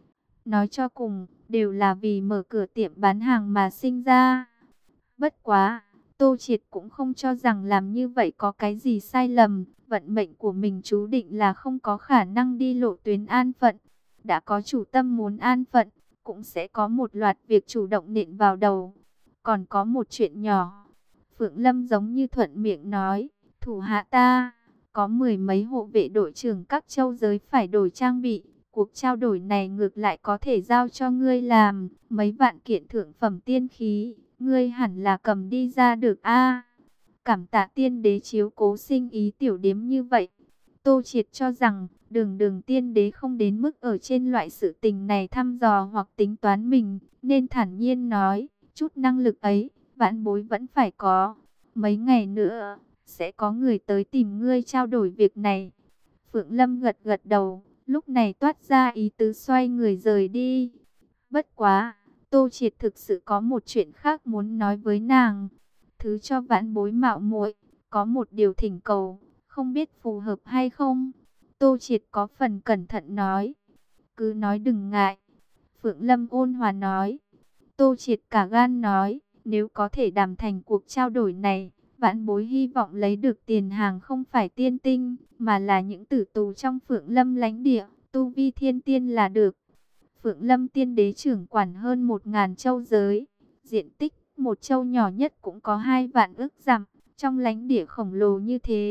nói cho cùng, đều là vì mở cửa tiệm bán hàng mà sinh ra. Bất quá, Tô Triệt cũng không cho rằng làm như vậy có cái gì sai lầm, vận mệnh của mình chú định là không có khả năng đi lộ tuyến an phận. Đã có chủ tâm muốn an phận, cũng sẽ có một loạt việc chủ động nện vào đầu. Còn có một chuyện nhỏ, Phượng Lâm giống như thuận miệng nói, thủ hạ ta, có mười mấy hộ vệ đội trưởng các châu giới phải đổi trang bị. Cuộc trao đổi này ngược lại có thể giao cho ngươi làm, mấy vạn kiện thượng phẩm tiên khí, ngươi hẳn là cầm đi ra được a. Cảm tạ tiên đế chiếu cố sinh ý tiểu điếm như vậy. Tô Triệt cho rằng, đường đường tiên đế không đến mức ở trên loại sự tình này thăm dò hoặc tính toán mình, nên thản nhiên nói, chút năng lực ấy, vãn bối vẫn phải có. Mấy ngày nữa, sẽ có người tới tìm ngươi trao đổi việc này. Phượng Lâm gật gật đầu, lúc này toát ra ý tứ xoay người rời đi. Bất quá, Tô Triệt thực sự có một chuyện khác muốn nói với nàng. Thứ cho vãn bối mạo muội, có một điều thỉnh cầu, không biết phù hợp hay không. Tô Triệt có phần cẩn thận nói. Cứ nói đừng ngại. Phượng Lâm ôn hòa nói. Tô Triệt cả gan nói, nếu có thể đàm thành cuộc trao đổi này, vãn bối hy vọng lấy được tiền hàng không phải tiên tinh, mà là những tử tù trong Phượng Lâm lãnh địa, tu vi thiên tiên là được. Phượng Lâm tiên đế trưởng quản hơn một ngàn châu giới, diện tích một châu nhỏ nhất cũng có hai vạn ức dặm, trong lãnh địa khổng lồ như thế,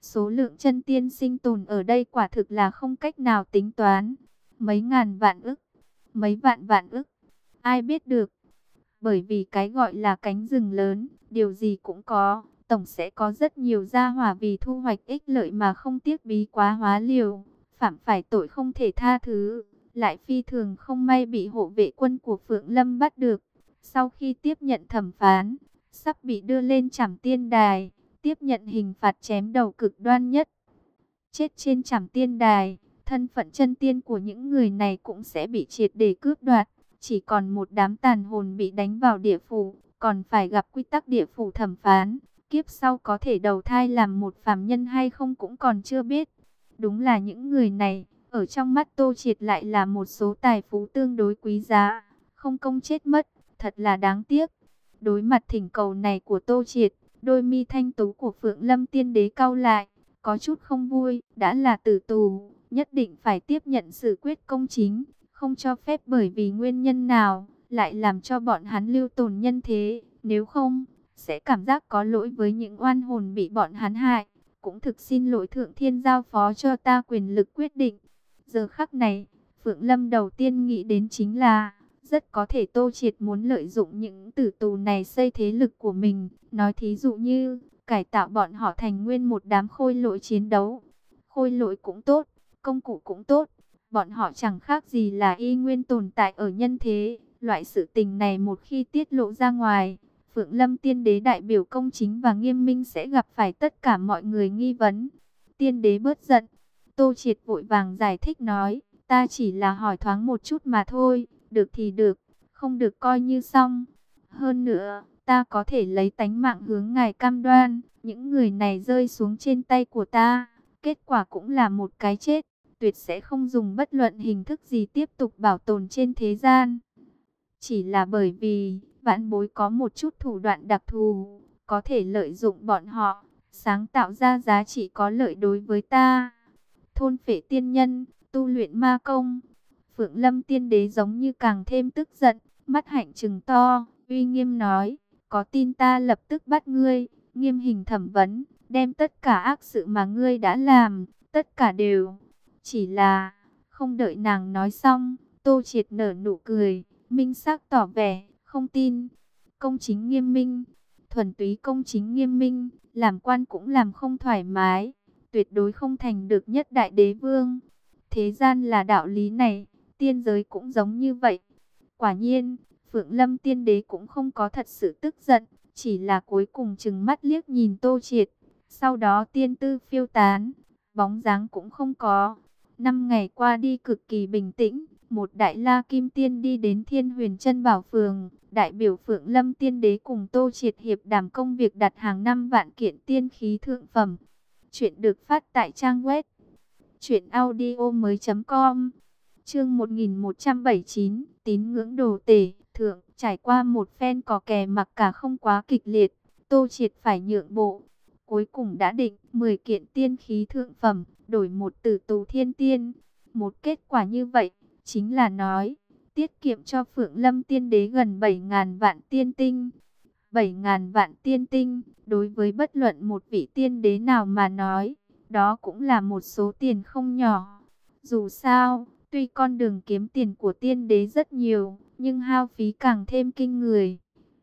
Số lượng chân tiên sinh tồn ở đây quả thực là không cách nào tính toán. Mấy ngàn vạn ức, mấy vạn vạn ức, ai biết được. Bởi vì cái gọi là cánh rừng lớn, điều gì cũng có, tổng sẽ có rất nhiều gia hỏa vì thu hoạch ích lợi mà không tiếc bí quá hóa liều, phạm phải tội không thể tha thứ, lại phi thường không may bị hộ vệ quân của Phượng Lâm bắt được. Sau khi tiếp nhận thẩm phán, sắp bị đưa lên Trảm Tiên Đài, tiếp nhận hình phạt chém đầu cực đoan nhất. Chết trên Trảm Tiên Đài, thân phận chân tiên của những người này cũng sẽ bị triệt để cướp đoạt. Chỉ còn một đám tàn hồn bị đánh vào địa phủ, còn phải gặp quy tắc địa phủ thẩm phán. Kiếp sau có thể đầu thai làm một phàm nhân hay không cũng còn chưa biết. Đúng là những người này, ở trong mắt Tô Triệt lại là một số tài phú tương đối quý giá, không công chết mất, thật là đáng tiếc. Đối mặt thỉnh cầu này của Tô Triệt, đôi mi thanh tú của Phượng Lâm Tiên Đế cau lại, có chút không vui, đã là tử tù, nhất định phải tiếp nhận sự quyết công chính, không cho phép bởi vì nguyên nhân nào, lại làm cho bọn hắn lưu tồn nhân thế, nếu không, sẽ cảm giác có lỗi với những oan hồn bị bọn hắn hại, cũng thực xin lỗi Thượng Thiên giao phó cho ta quyền lực quyết định. Giờ khắc này, Phượng Lâm đầu tiên nghĩ đến chính là, rất có thể Tô Triệt muốn lợi dụng những tử tù này xây thế lực của mình, nói thí dụ như, cải tạo bọn họ thành nguyên một đám khôi lỗi chiến đấu. Khôi lỗi cũng tốt, công cụ cũng tốt, bọn họ chẳng khác gì là y nguyên tồn tại ở nhân thế. Loại sự tình này một khi tiết lộ ra ngoài, Phượng Lâm Tiên Đế đại biểu công chính và nghiêm minh sẽ gặp phải tất cả mọi người nghi vấn. Tiên Đế bớt giận, Tô Triệt vội vàng giải thích nói, ta chỉ là hỏi thoáng một chút mà thôi, được thì được, không được coi như xong. Hơn nữa, ta có thể lấy tánh mạng hướng ngài cam đoan, những người này rơi xuống trên tay của ta, kết quả cũng là một cái chết, tuyệt sẽ không dùng bất luận hình thức gì tiếp tục bảo tồn trên thế gian. Chỉ là bởi vì, vãn bối có một chút thủ đoạn đặc thù, có thể lợi dụng bọn họ, sáng tạo ra giá trị có lợi đối với ta. Thôn phệ tiên nhân, tu luyện ma công. Phượng Lâm Tiên Đế giống như càng thêm tức giận, mắt hạnh trừng to, uy nghiêm nói, có tin ta lập tức bắt ngươi, nghiêm hình thẩm vấn, đem tất cả ác sự mà ngươi đã làm, tất cả đều. Chỉ là, không đợi nàng nói xong, Tô Triệt nở nụ cười, minh xác tỏ vẻ, không tin. Công chính nghiêm minh, thuần túy công chính nghiêm minh, làm quan cũng làm không thoải mái, tuyệt đối không thành được nhất đại đế vương. Thế gian là đạo lý này, tiên giới cũng giống như vậy. Quả nhiên, Phượng Lâm Tiên Đế cũng không có thật sự tức giận, chỉ là cuối cùng trừng mắt liếc nhìn Tô Triệt. Sau đó tiên tư phiêu tán, bóng dáng cũng không có. Năm ngày qua đi cực kỳ bình tĩnh, một đại la kim tiên đi đến Thiên Huyền Chân Bảo Phường, đại biểu Phượng Lâm Tiên Đế cùng Tô Triệt hiệp đàm công việc đặt hàng năm vạn kiện tiên khí thượng phẩm. Chuyện được phát tại trang web truyện audio mới chấm com. Chương một nghìn một trăm bảy mươi chín, tín ngưỡng đồ tể, thượng, trải qua một phen cò kè mặc cả không quá kịch liệt, Tô Triệt phải nhượng bộ. Cuối cùng đã định mười kiện tiên khí thượng phẩm, đổi một tử tù thiên tiên. Một kết quả như vậy, chính là nói, tiết kiệm cho Phượng Lâm Tiên Đế gần bảy ngàn vạn tiên tinh. bảy ngàn vạn tiên tinh, đối với bất luận một vị tiên đế nào mà nói, đó cũng là một số tiền không nhỏ. Dù sao, tuy con đường kiếm tiền của tiên đế rất nhiều, nhưng hao phí càng thêm kinh người.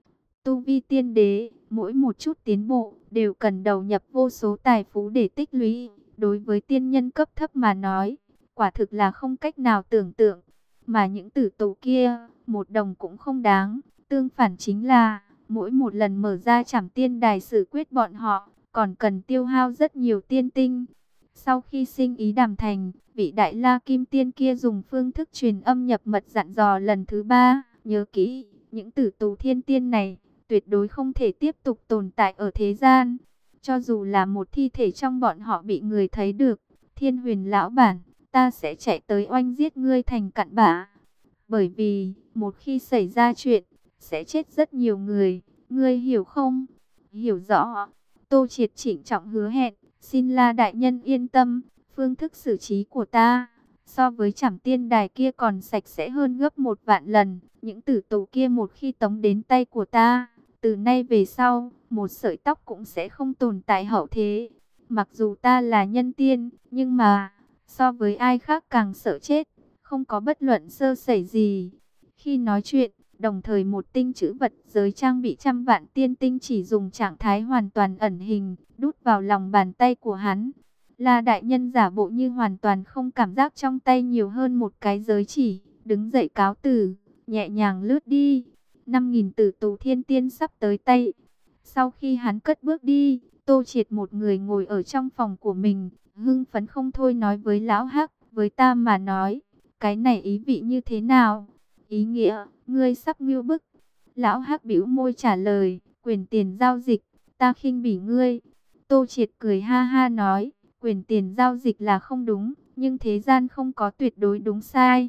Tu vi tiên đế, mỗi một chút tiến bộ, đều cần đầu nhập vô số tài phú để tích lũy. Đối với tiên nhân cấp thấp mà nói, quả thực là không cách nào tưởng tượng. Mà những tử tù kia, một đồng cũng không đáng. Tương phản chính là, mỗi một lần mở ra Trảm Tiên Đài xử quyết bọn họ, còn cần tiêu hao rất nhiều tiên tinh. Sau khi sinh ý đàm thành, vị đại la kim tiên kia dùng phương thức truyền âm nhập mật dặn dò lần thứ ba, nhớ kỹ, những tử tù thiên tiên này, tuyệt đối không thể tiếp tục tồn tại ở thế gian. Cho dù là một thi thể trong bọn họ bị người thấy được, Thiên Huyền lão bản, ta sẽ chạy tới oanh giết ngươi thành cặn bã. Bởi vì, một khi xảy ra chuyện, sẽ chết rất nhiều người, ngươi hiểu không? Hiểu rõ. Tô Triệt chỉnh trọng hứa hẹn, xin La đại nhân yên tâm, phương thức xử trí của ta, so với Trảm Tiên Đài kia còn sạch sẽ hơn gấp một vạn lần. Những tử tù kia một khi tống đến tay của ta, từ nay về sau, một sợi tóc cũng sẽ không tồn tại hậu thế. Mặc dù ta là nhân tiên, nhưng mà so với ai khác càng sợ chết, không có bất luận sơ sẩy gì. Khi nói chuyện, đồng thời một tinh chữ vật giới trang bị trăm vạn tiên tinh chỉ dùng trạng thái hoàn toàn ẩn hình, đút vào lòng bàn tay của hắn. La đại nhân giả bộ như hoàn toàn không cảm giác trong tay nhiều hơn một cái giới chỉ, đứng dậy cáo từ, nhẹ nhàng lướt đi. Năm nghìn tử tù thiên tiên sắp tới tay. Sau khi hắn cất bước đi, Tô Triệt một người ngồi ở trong phòng của mình, hưng phấn không thôi nói với lão Hắc, với ta mà nói, cái này ý vị như thế nào? Ý nghĩa, ngươi sắp ngưu bức. Lão Hắc bĩu môi trả lời, quyền tiền giao dịch, ta khinh bỉ ngươi. Tô Triệt cười ha ha nói, quyền tiền giao dịch là không đúng, nhưng thế gian không có tuyệt đối đúng sai.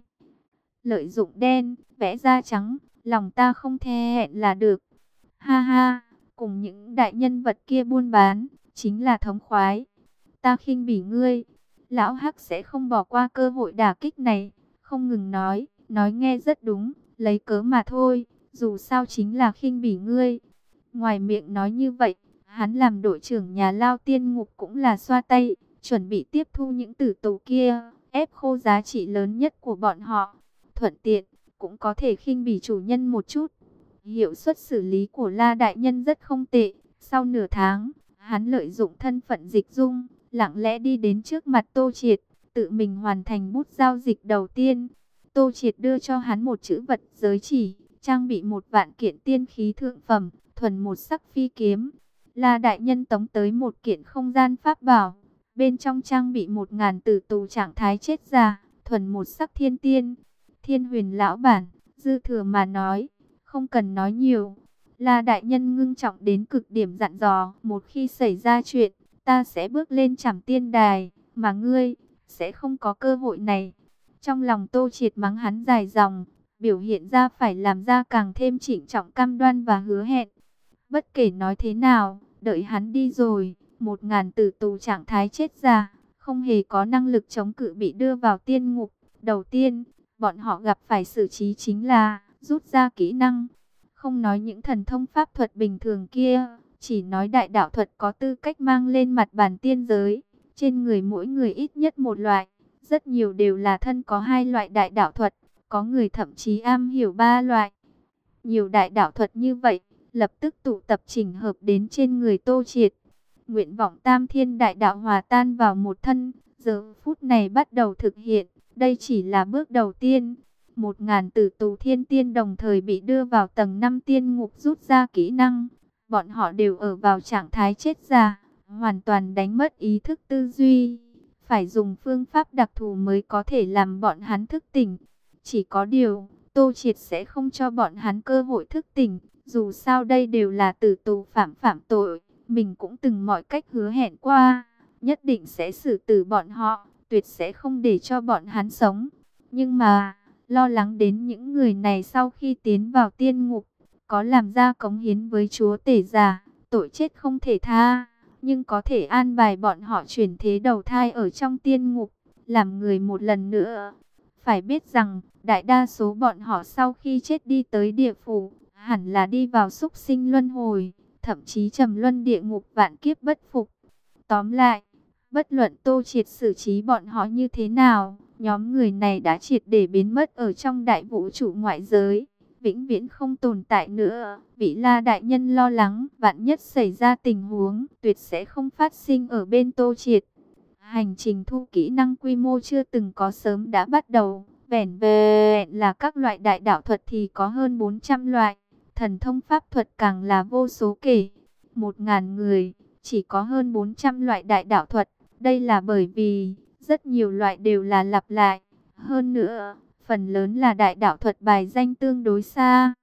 Lợi dụng đen, vẽ da trắng, lòng ta không the hẹn là được. Ha ha, cùng những đại nhân vật kia buôn bán, chính là thống khoái. Ta khinh bỉ ngươi. Lão Hắc sẽ không bỏ qua cơ hội đả kích này, không ngừng nói, nói nghe rất đúng, lấy cớ mà thôi, dù sao chính là khinh bỉ ngươi. Ngoài miệng nói như vậy, hắn làm đội trưởng nhà Lao Tiên Ngục cũng là xoa tay, chuẩn bị tiếp thu những tử tù kia, ép khô giá trị lớn nhất của bọn họ. Thuận tiện, cũng có thể khinh bỉ chủ nhân một chút. Hiệu suất xử lý của La Đại Nhân rất không tệ. Sau nửa tháng, hắn lợi dụng thân phận Dịch Dung, lặng lẽ đi đến trước mặt Tô Triệt, tự mình hoàn thành bút giao dịch đầu tiên. Tô Triệt đưa cho hắn một chữ vật giới chỉ, trang bị một vạn kiện tiên khí thượng phẩm, thuần một sắc phi kiếm. La Đại Nhân tống tới một kiện không gian pháp bảo, bên trong trang bị một ngàn tử tù trạng thái chết già, thuần một sắc thiên tiên. Thiên Huyền lão bản, dư thừa mà nói, không cần nói nhiều. La Đại Nhân ngưng trọng đến cực điểm dặn dò, một khi xảy ra chuyện, ta sẽ bước lên Trảm Tiên Đài, mà ngươi sẽ không có cơ hội này. Trong lòng Tô Triệt mắng hắn dài dòng, biểu hiện ra phải làm ra càng thêm trịnh trọng cam đoan và hứa hẹn. Bất kể nói thế nào, đợi hắn đi rồi, một ngàn tử tù trạng thái chết già, không hề có năng lực chống cự bị đưa vào tiên ngục. Đầu tiên, bọn họ gặp phải xử trí chính là rút ra kỹ năng. Không nói những thần thông pháp thuật bình thường kia, chỉ nói đại đạo thuật có tư cách mang lên mặt bàn tiên giới. Trên người mỗi người ít nhất một loại, rất nhiều đều là thân có hai loại đại đạo thuật, có người thậm chí am hiểu ba loại. Nhiều đại đạo thuật như vậy, lập tức tụ tập chỉnh hợp đến trên người Tô Triệt. Nguyện vọng tam thiên đại đạo hòa tan vào một thân, giờ phút này bắt đầu thực hiện, đây chỉ là bước đầu tiên. Một ngàn tử tù thiên tiên đồng thời bị đưa vào tầng năm tiên ngục rút ra kỹ năng. Bọn họ đều ở vào trạng thái chết già, hoàn toàn đánh mất ý thức tư duy. Phải dùng phương pháp đặc thù mới có thể làm bọn hắn thức tỉnh. Chỉ có điều, Tô Triệt sẽ không cho bọn hắn cơ hội thức tỉnh. Dù sao đây đều là tử tù phạm phạm tội. Mình cũng từng mọi cách hứa hẹn qua, nhất định sẽ xử tử bọn họ, tuyệt sẽ không để cho bọn hắn sống. Nhưng mà, lo lắng đến những người này sau khi tiến vào tiên ngục, có làm ra cống hiến với chúa tể già, tội chết không thể tha, nhưng có thể an bài bọn họ chuyển thế đầu thai ở trong tiên ngục, làm người một lần nữa. Phải biết rằng, đại đa số bọn họ sau khi chết đi tới địa phủ, hẳn là đi vào súc sinh luân hồi, thậm chí trầm luân địa ngục vạn kiếp bất phục. Tóm lại, bất luận Tô Triệt xử trí bọn họ như thế nào, nhóm người này đã triệt để biến mất ở trong đại vũ trụ ngoại giới, vĩnh viễn không tồn tại nữa. Vị La Đại Nhân lo lắng, vạn nhất xảy ra tình huống, tuyệt sẽ không phát sinh ở bên Tô Triệt. Hành trình thu kỹ năng quy mô chưa từng có sớm đã bắt đầu, vẻn vẹn là các loại đại đạo thuật thì có hơn bốn trăm loại, thần thông pháp thuật càng là vô số kể. Một ngàn người, chỉ có hơn bốn trăm loại đại đạo thuật, đây là bởi vì rất nhiều loại đều là lặp lại. Hơn nữa, phần lớn là đại đạo thuật bài danh tương đối xa.